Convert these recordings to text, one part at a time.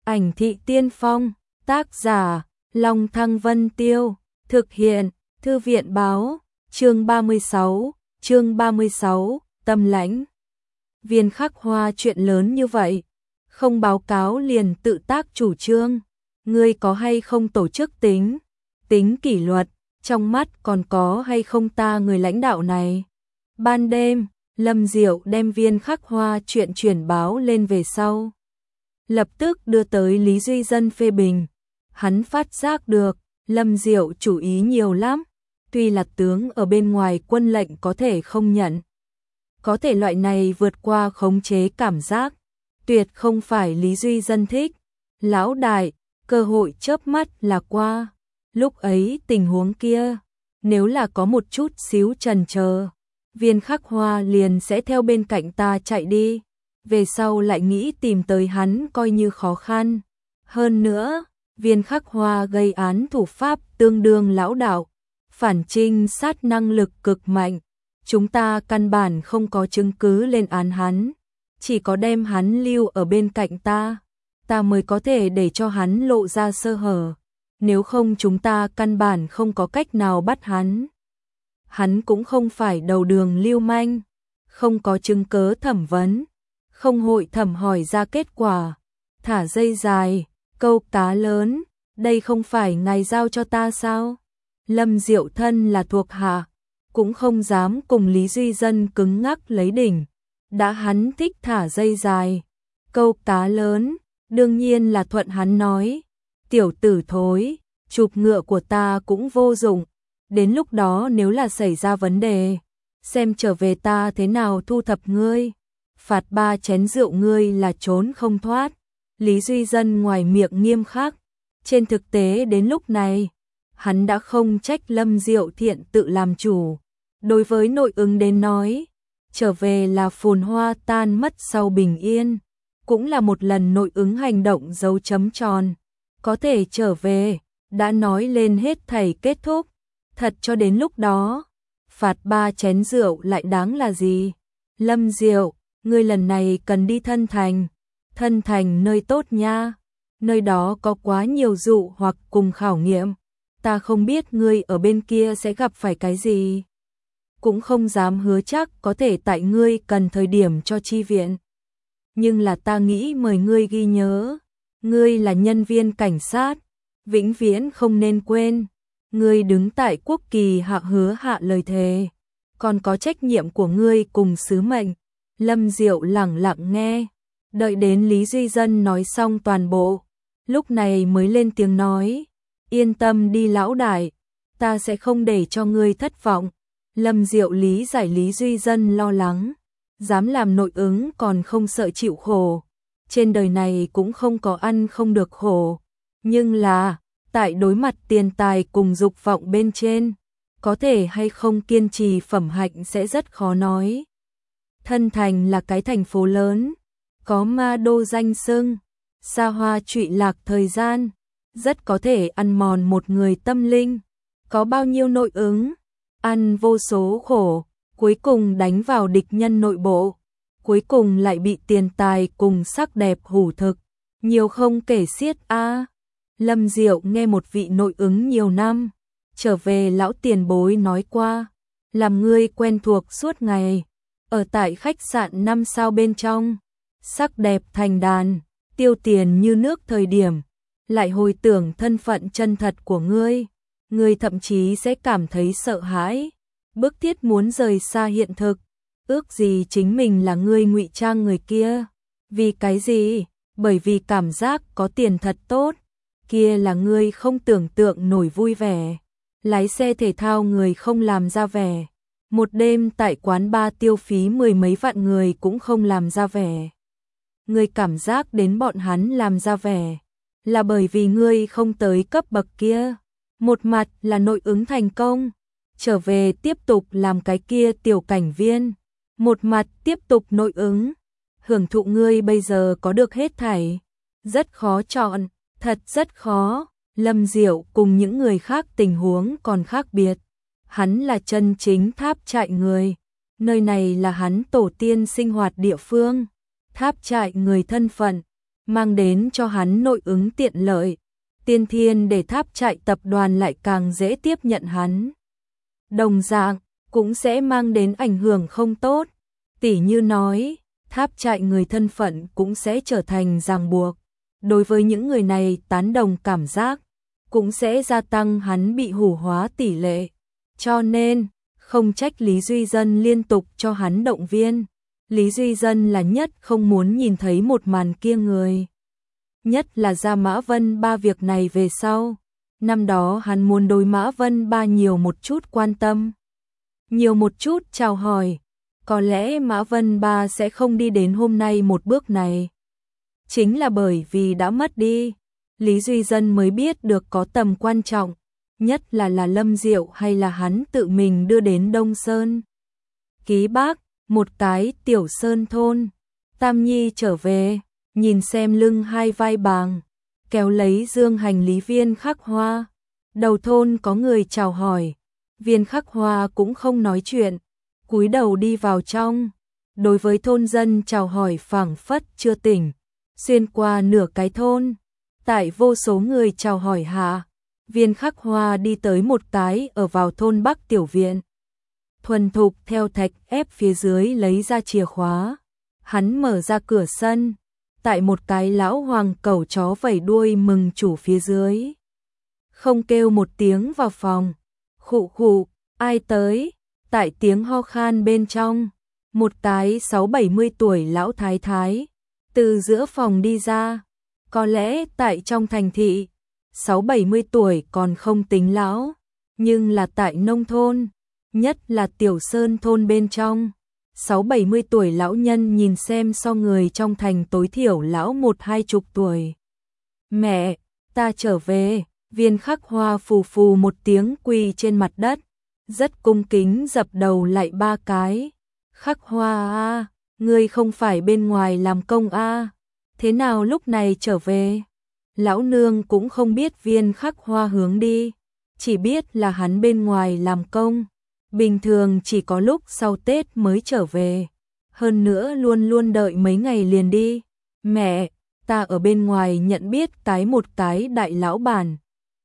Ảnh thị tiên phong, tác giả, Long Thăng Vân Tiêu, thực hiện, Thư viện báo, chương 36, Tâm lãnh. Viên Khắc Hoa chuyện lớn như vậy, không báo cáo liền tự tác chủ trương, ngươi có hay không tổ chức tính kỷ luật, trong mắt còn có hay không ta người lãnh đạo này. Ban đêm, Lâm Diệu đem Viên Khắc Hoa chuyện chuyển báo lên về sau, lập tức đưa tới Lý Duy Dân phê bình. Hắn phát giác được, Lâm Diệu chủ ý nhiều lắm, tuy là tướng ở bên ngoài quân lệnh có thể không nhận. Có thể loại này vượt qua khống chế cảm giác, tuyệt không phải Lý Duy Dân thích. Lão đại, cơ hội chớp mắt là qua, lúc ấy tình huống kia, nếu là có một chút xíu chần chờ, Viên Khắc Hoa liền sẽ theo bên cạnh ta chạy đi, về sau lại nghĩ tìm tới hắn coi như khó khăn. Hơn nữa, Viên Khắc Hoa gây án thủ pháp tương đương lão đạo, phản trinh sát năng lực cực mạnh, chúng ta căn bản không có chứng cứ lên án hắn, chỉ có đem hắn lưu ở bên cạnh ta mới có thể để cho hắn lộ ra sơ hở, nếu không chúng ta căn bản không có cách nào bắt hắn. Hắn cũng không phải đầu đường lưu manh, không có chứng cớ thẩm vấn, không hội thẩm hỏi ra kết quả, thả dây dài, câu cá lớn, đây không phải ngài giao cho ta sao? Lâm Diệu thân là thuộc hạ, cũng không dám cùng Lý Duy Dân cứng ngắc lấy đỉnh, đã hắn thích thả dây dài, câu cá lớn, đương nhiên là thuận hắn nói. Tiểu tử thối, chụp ngựa của ta cũng vô dụng, đến lúc đó nếu là xảy ra vấn đề, xem trở về ta thế nào thu thập ngươi, phạt 3 chén rượu ngươi là trốn không thoát. Lý Duy Dân ngoài miệng nghiêm khắc, trên thực tế đến lúc này, hắn đã không trách Lâm Diệu thiện tự làm chủ. Đối với nội ứng đến nói, trở về là phồn hoa tan mất sau bình yên, cũng là một lần nội ứng hành động dấu chấm tròn. Có thể trở về, đã nói lên hết thảy kết thúc, thật cho đến lúc đó, phạt 3 chén rượu lại đáng là gì? Lâm Diệu, ngươi lần này cần đi Thân Thành nơi tốt nha, nơi đó có quá nhiều dụ hoặc cùng khảo nghiệm, ta không biết ngươi ở bên kia sẽ gặp phải cái gì, cũng không dám hứa chắc có thể tại ngươi cần thời điểm cho chi viện. Nhưng là ta nghĩ mời ngươi ghi nhớ, ngươi là nhân viên cảnh sát, vĩnh viễn không nên quên, ngươi đứng tại quốc kỳ hạ hứa hạ lời thề, còn có trách nhiệm của ngươi cùng sứ mệnh. Lâm Diệu lẳng lặng nghe, đợi đến Lý Duy Dân nói xong toàn bộ, lúc này mới lên tiếng nói, yên tâm đi lão đại, ta sẽ không để cho ngươi thất vọng. Lâm Diệu lý giải Lý Duy Dân lo lắng, dám làm nội ứng còn không sợ chịu khổ, trên đời này cũng không có ăn không được khổ, nhưng là, tại đối mặt tiền tài cùng dục vọng bên trên, có thể hay không kiên trì phẩm hạnh sẽ rất khó nói. Thân Thành là cái thành phố lớn, có ma đô danh xưng, xa hoa trụy lạc thời gian, rất có thể ăn mòn một người tâm linh. Có bao nhiêu nội ứng, ăn vô số khổ, cuối cùng đánh vào địch nhân nội bộ, cuối cùng lại bị tiền tài cùng sắc đẹp hủ thực, nhiều không kể xiết a. Lâm Diệu nghe một vị nội ứng nhiều năm, trở về lão tiền bối nói qua, làm ngươi quen thuộc suốt ngày, ở tại khách sạn 5 sao bên trong, sắc đẹp thành đàn, tiêu tiền như nước thời điểm, lại hồi tưởng thân phận chân thật của ngươi thậm chí sẽ cảm thấy sợ hãi, bức thiết muốn rời xa hiện thực, ước gì chính mình là ngươi ngụy trang người kia. Vì cái gì? Bởi vì cảm giác có tiền thật tốt, kia là ngươi không tưởng tượng nổi vui vẻ, lái xe thể thao người không làm ra vẻ, một đêm tại quán bar tiêu phí 10 mấy vạn người cũng không làm ra vẻ. Ngươi cảm giác đến bọn hắn làm ra vẻ, là bởi vì ngươi không tới cấp bậc kia. Một mặt là nội ứng thành công, trở về tiếp tục làm cái kia tiểu cảnh viên, một mặt tiếp tục nội ứng, hưởng thụ ngươi bây giờ có được hết thảy. Rất khó chọn, thật rất khó. Lâm Diệu cùng những người khác tình huống còn khác biệt, hắn là chân chính Tháp Trại người, nơi này là hắn tổ tiên sinh hoạt địa phương, Tháp Trại người thân phận, mang đến cho hắn nội ứng tiện lợi. Tiên Thiên để Tháp Trại tập đoàn lại càng dễ tiếp nhận hắn. Đồng dạng, cũng sẽ mang đến ảnh hưởng không tốt. Tỉ như nói, Tháp Trại người thân phận cũng sẽ trở thành ràng buộc. Đối với những người này tán đồng cảm giác, cũng sẽ gia tăng hắn bị hủ hóa tỷ lệ. Cho nên, không trách Lý Duy Dân liên tục cho hắn động viên. Lý Duy Dân là nhất không muốn nhìn thấy một màn kia người. Nhất là ra Mã Vân Ba việc này về sau. Năm đó hắn muốn đối Mã Vân Ba nhiều một chút quan tâm, nhiều một chút chào hỏi. Có lẽ Mã Vân Ba sẽ không đi đến hôm nay một bước này. Chính là bởi vì đã mất đi, Lý Duy Dân mới biết được có tầm quan trọng, nhất là Lâm Diệu hay là hắn tự mình đưa đến Đông Sơn. Ký Bác, một cái tiểu sơn thôn. Tam Nhi trở về, nhìn xem lưng hai vai bàng, kéo lấy dương hành lý Viên Khắc Hoa. Đầu thôn có người chào hỏi, Viên Khắc Hoa cũng không nói chuyện, cúi đầu đi vào trong. Đối với thôn dân chào hỏi phảng phất chưa tỉnh, xuyên qua nửa cái thôn. Tại vô số người chào hỏi hạ, Viên Khắc Hoa đi tới một cái ở vào thôn Bắc tiểu viện. Thuần thục theo thạch ép phía dưới lấy ra chìa khóa. Hắn mở ra cửa sân, tại một cái lão hoàng cẩu chó vẩy đuôi mừng chủ phía dưới. Không kêu một tiếng vào phòng. Khụ khụ, ai tới? Tại tiếng ho khan bên trong, một cái 60-70 tuổi lão thái thái từ giữa phòng đi ra. Có lẽ tại trong thành thị, 60-70 tuổi còn không tính lão, nhưng là tại nông thôn, nhất là tiểu sơn thôn bên trong, 60-70 tuổi lão nhân nhìn xem so người trong thành tối thiểu lão 1-20 tuổi. Mẹ, ta trở về. Viên Khắc Hoa phù phù một tiếng quỳ trên mặt đất, rất cung kính dập đầu lại 3 cái. Khắc Hoa a, ngươi không phải bên ngoài làm công a? Thế nào lúc này trở về? Lão nương cũng không biết Viên Khắc Hoa hướng đi, chỉ biết là hắn bên ngoài làm công, bình thường chỉ có lúc sau Tết mới trở về, hơn nữa luôn luôn đợi mấy ngày liền đi. Mẹ, ta ở bên ngoài nhận biết một cái đại lão bản.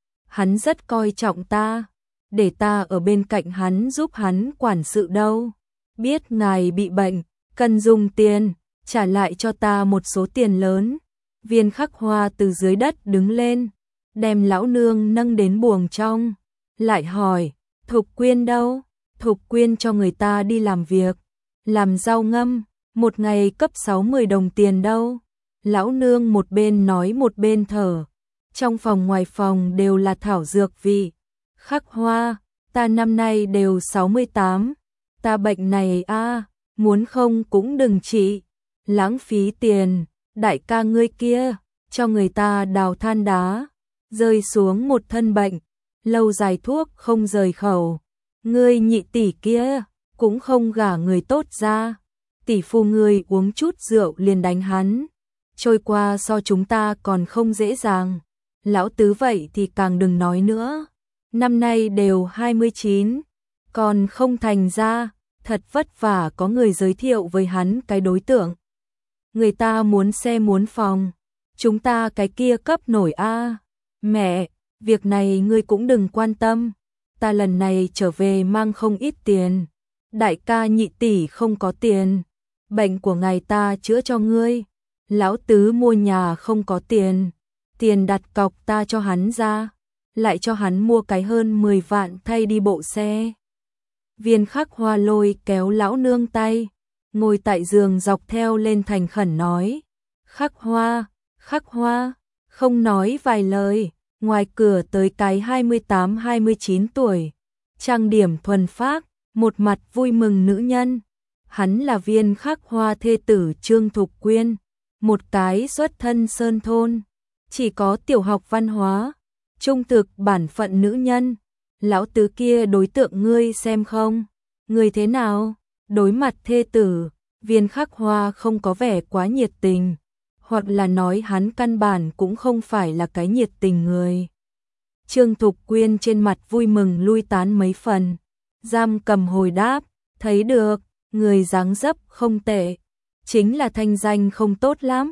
Hắn rất coi trọng ta, để ta ở bên cạnh hắn giúp hắn quản sự đâu. Biết ngài bị bệnh, cần dùng tiền, trả lại cho ta một số tiền lớn. Viên Khắc Hoa từ dưới đất đứng lên, đem lão nương nâng đến buồng trong, lại hỏi, Thục Quyên đâu? Thục Quyên cho người ta đi làm việc, làm rau ngâm, một ngày cấp 6-10 đồng tiền đâu. Lão nương một bên nói một bên thở. Trong phòng ngoài phòng đều là thảo dược vị. Khắc Hoa, ta năm nay đều 68, ta bệnh này muốn không cũng đừng trị, lãng phí tiền. Đại ca ngươi kia, cho người ta đào than đá, rơi xuống một thân bệnh, lâu dài thuốc không rời khẩu. Ngươi nhị tỷ kia, cũng không gả người tốt ra, tỷ phu ngươi uống chút rượu liền đánh hắn, trôi qua so chúng ta còn không dễ dàng. Lão tứ vậy thì càng đừng nói nữa, năm nay đều 29, còn không thành ra, thật vất vả có người giới thiệu với hắn cái đối tượng. Người ta muốn xe muốn phòng, chúng ta cái kia cấp nổi a. Mẹ, việc này ngươi cũng đừng quan tâm, ta lần này trở về mang không ít tiền. Đại ca nhị tỷ không có tiền, bệnh của ngài ta chữa cho ngươi. Lão tứ mua nhà không có tiền, tiền đặt cọc ta cho hắn ra, lại cho hắn mua cái hơn 10 vạn thay đi bộ xe. Viên Khắc Hoa lôi kéo lão nương tay, ngồi tại giường dọc theo lên thành khẩn nói. Khắc Hoa, không nói vài lời, ngoài cửa tới cái 28-29 tuổi, trang điểm thuần phác, một mặt vui mừng nữ nhân. Hắn là Viên Khắc Hoa thê tử Trương Thục Quyên, một cái xuất thân sơn thôn, chỉ có tiểu học văn hóa, trung thực bản phận nữ nhân. Lão tứ kia đối tượng ngươi xem không? Ngươi thế nào? Đối mặt thê tử, Viên Khắc Hoa không có vẻ quá nhiệt tình, hoặc là nói hắn căn bản cũng không phải là cái nhiệt tình người. Trương Thục Quyên trên mặt vui mừng lui tán mấy phần, giam cầm hồi đáp, thấy được, người dáng dấp không tệ, chính là thanh danh không tốt lắm.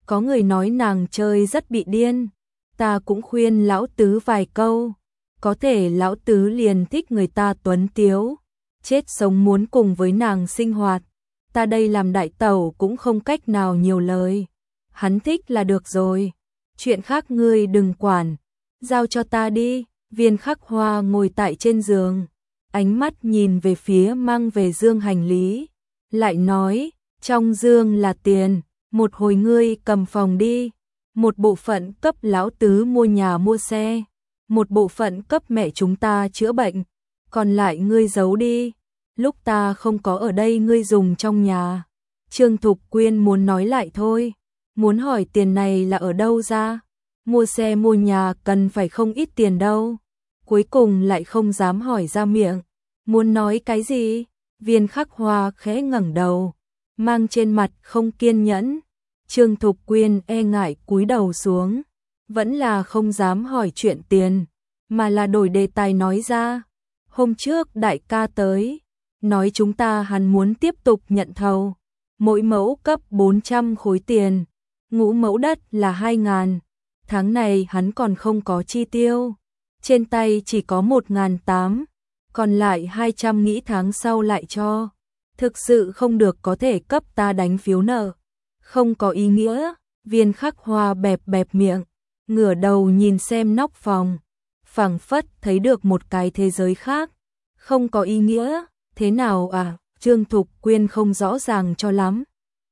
Có người nói nàng chơi rất bị điên, ta cũng khuyên lão tứ vài câu, có thể lão tứ liền thích người ta tuấn tiếu, chết sống muốn cùng với nàng sinh hoạt, ta đây làm đại tẩu cũng không cách nào nhiều lời, hắn thích là được rồi, chuyện khác ngươi đừng quản, giao cho ta đi. Viên Khắc Hoa ngồi tại trên giường, ánh mắt nhìn về phía mang về dương hành lý, lại nói, trong dương là tiền, một hồi ngươi cầm phòng đi, một bộ phận cấp lão tứ mua nhà mua xe, một bộ phận cấp mẹ chúng ta chữa bệnh, còn lại ngươi giấu đi, lúc ta không có ở đây ngươi dùng trong nhà. Trương Thục Quyên muốn nói lại thôi, muốn hỏi tiền này là ở đâu ra, mua xe mua nhà cần phải không ít tiền đâu, cuối cùng lại không dám hỏi ra miệng, muốn nói cái gì, Viên Khắc Hoa khẽ ngẩng đầu, mang trên mặt không kiên nhẫn. Trương Thục Quyên e ngại cúi đầu xuống, vẫn là không dám hỏi chuyện tiền, mà là đổi đề tài nói ra. Hôm trước đại ca tới, nói chúng ta hắn muốn tiếp tục nhận thầu, mỗi mẫu cấp 400 khối tiền, ngũ mẫu đất là 2.000, tháng này hắn còn không có chi tiêu, trên tay chỉ có 1.800, còn lại 200 nghĩ tháng sau lại cho, thực sự không được có thể cấp ta đánh phiếu nợ. Không có ý nghĩa, Viên Khắc Hoa bẹp bẹp miệng, ngửa đầu nhìn xem nóc phòng, phảng phất thấy được một cái thế giới khác. Không có ý nghĩa, thế nào à? Trương Thục Quyên không rõ ràng cho lắm.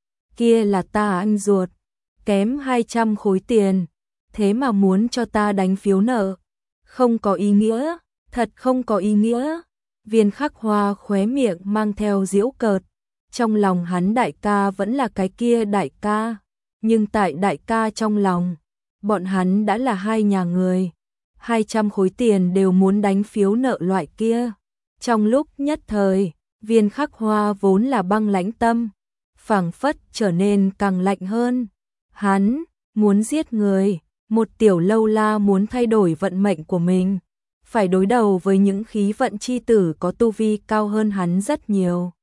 Kia là ta anh ruột, kém 200 khối tiền, thế mà muốn cho ta đánh phiếu nợ. Không có ý nghĩa, thật không có ý nghĩa. Viên Khắc Hoa khóe miệng mang theo giễu cợt. Trong lòng hắn đại ca vẫn là cái kia đại ca, nhưng tại đại ca trong lòng, bọn hắn đã là hai nhà người, 200 khối tiền đều muốn đánh phiếu nợ loại kia. Trong lúc nhất thời, Viên Khắc Hoa vốn là băng lãnh tâm, phảng phất trở nên càng lạnh hơn. Hắn muốn giết người, một tiểu lâu la muốn thay đổi vận mệnh của mình, phải đối đầu với những khí vận chi tử có tu vi cao hơn hắn rất nhiều.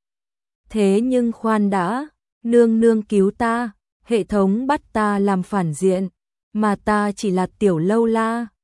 Thế nhưng khoan đã, nương nương cứu ta, hệ thống bắt ta làm phản diện, mà ta chỉ là tiểu lâu la,